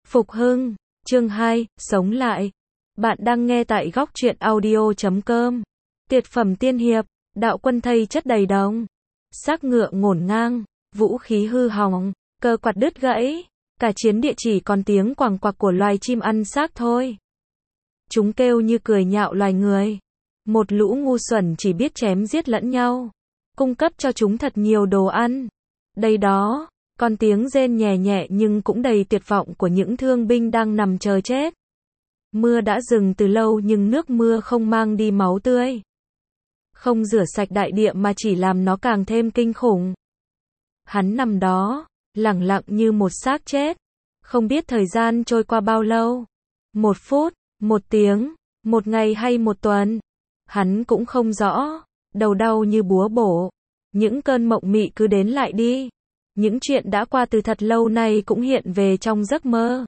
Phục hưng, chương 2, sống lại. Bạn đang nghe tại góc truyện audio.com. Tuyệt phẩm tiên hiệp, đạo quân thây chất đầy đồng. Xác ngựa ngổn ngang, vũ khí hư hỏng, cơ quạt đứt gãy. Cả chiến địa chỉ còn tiếng quàng quạc của loài chim ăn xác thôi. Chúng kêu như cười nhạo loài người. Một lũ ngu xuẩn chỉ biết chém giết lẫn nhau. Cung cấp cho chúng thật nhiều đồ ăn. Đây đó. Còn tiếng rên nhẹ nhẹ nhưng cũng đầy tuyệt vọng của những thương binh đang nằm chờ chết. Mưa đã dừng từ lâu nhưng nước mưa không mang đi máu tươi. Không rửa sạch đại địa mà chỉ làm nó càng thêm kinh khủng. Hắn nằm đó, lẳng lặng như một xác chết. Không biết thời gian trôi qua bao lâu. 1 phút, 1 tiếng, 1 ngày hay 1 tuần. Hắn cũng không rõ. Đầu đau như búa bổ. Những cơn mộng mị cứ đến lại đi. Những chuyện đã qua từ thật lâu nay cũng hiện về trong giấc mơ.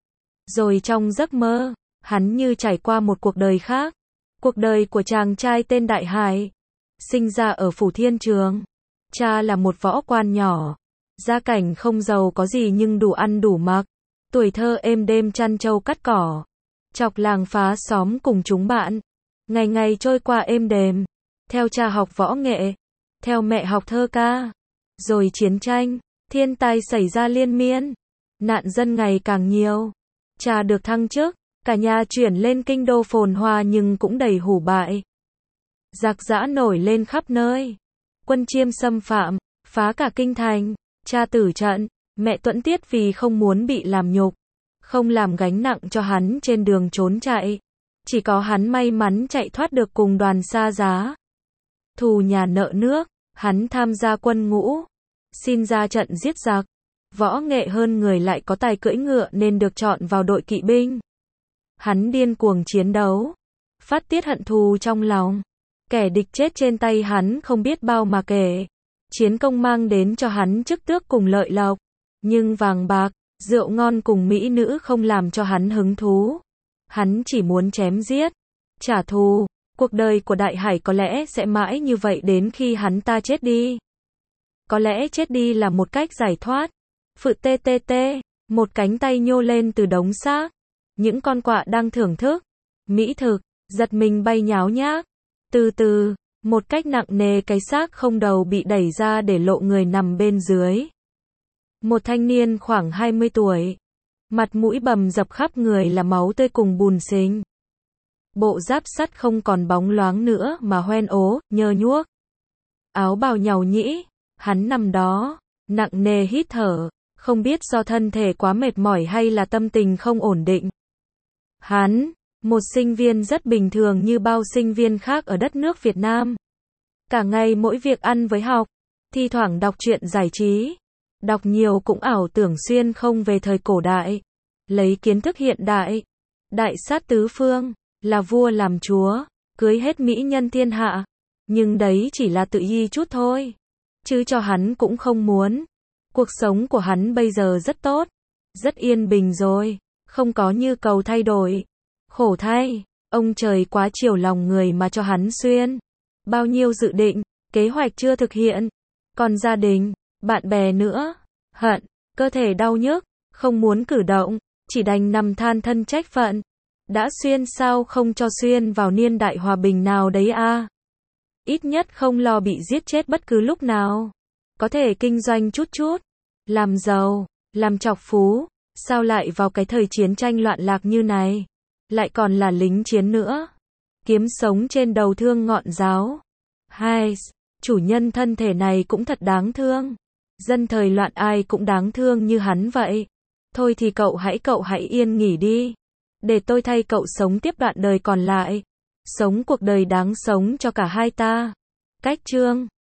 Rồi trong giấc mơ, hắn như trải qua một cuộc đời khác. Cuộc đời của chàng trai tên Đại Hải. Sinh ra ở Phủ Thiên Trường. Cha là một võ quan nhỏ. Gia cảnh không giàu có gì nhưng đủ ăn đủ mặc. Tuổi thơ êm đêm chăn trâu cắt cỏ. Chọc làng phá xóm cùng chúng bạn. Ngày ngày trôi qua êm đềm. Theo cha học võ nghệ. Theo mẹ học thơ ca. Rồi chiến tranh, thiên tai xảy ra liên miên. Nạn dân ngày càng nhiều. Cha được thăng chức, cả nhà chuyển lên kinh đô phồn hoa nhưng cũng đầy hủ bại. Giặc giã nổi lên khắp nơi. Quân Chiêm xâm phạm, phá cả kinh thành. Cha tử trận, mẹ tuẫn tiết vì không muốn bị làm nhục. Không làm gánh nặng cho hắn trên đường trốn chạy. Chỉ có hắn may mắn chạy thoát được cùng đoàn xa giá. Thù nhà nợ nước, hắn tham gia quân ngũ. Xin ra trận giết giặc. Võ nghệ hơn người lại có tài cưỡi ngựa nên được chọn vào đội kỵ binh. Hắn điên cuồng chiến đấu. Phát tiết hận thù trong lòng. Kẻ địch chết trên tay hắn không biết bao mà kể. Chiến công mang đến cho hắn chức tước cùng lợi lộc. Nhưng vàng bạc, rượu ngon cùng mỹ nữ không làm cho hắn hứng thú. Hắn chỉ muốn chém giết, trả thù. Cuộc đời của Đại Hải có lẽ sẽ mãi như vậy đến khi hắn ta chết đi. Có lẽ chết đi là một cách giải thoát. Phự tê tê tê, một cánh tay nhô lên từ đống xác. Những con quạ đang thưởng thức mỹ thực, giật mình bay nháo nhác. Từ từ, một cách nặng nề cái xác không đầu bị đẩy ra để lộ người nằm bên dưới. Một thanh niên khoảng 20 tuổi. Mặt mũi bầm dập khắp người là máu tươi cùng bùn xình. Bộ giáp sắt không còn bóng loáng nữa mà hoen ố, nhơ nhuốc. Áo bào nhàu nhĩ. Hắn nằm đó, nặng nề hít thở, không biết do thân thể quá mệt mỏi hay là tâm tình không ổn định. Hắn, một sinh viên rất bình thường như bao sinh viên khác ở đất nước Việt Nam. Cả ngày mỗi việc ăn với học, thi thoảng đọc truyện giải trí. Đọc nhiều cũng ảo tưởng xuyên không về thời cổ đại. Lấy kiến thức hiện đại. Đại sát tứ phương, là vua làm chúa, cưới hết mỹ nhân thiên hạ. Nhưng đấy chỉ là tự yi chút thôi. Chứ cho hắn cũng không muốn. Cuộc sống của hắn bây giờ rất tốt. Rất yên bình rồi. Không có nhu cầu thay đổi. Khổ thay. Ông trời quá chiều lòng người mà cho hắn xuyên. Bao nhiêu dự định, kế hoạch chưa thực hiện. Còn gia đình, bạn bè nữa. Hận, cơ thể đau nhức. Không muốn cử động. Chỉ đành nằm than thân trách phận. Đã xuyên sao không cho xuyên vào niên đại hòa bình nào đấy à. Ít nhất không lo bị giết chết bất cứ lúc nào. Có thể kinh doanh chút chút. Làm giàu, làm trọc phú. Sao lại vào cái thời chiến tranh loạn lạc như này. Lại còn là lính chiến nữa. Kiếm sống trên đầu thương ngọn giáo. Hai, chủ nhân thân thể này cũng thật đáng thương. Dân thời loạn ai cũng đáng thương như hắn vậy. Thôi thì cậu hãy yên nghỉ đi. Để tôi thay cậu sống tiếp đoạn đời còn lại. Sống cuộc đời đáng sống cho cả hai ta. Cách chương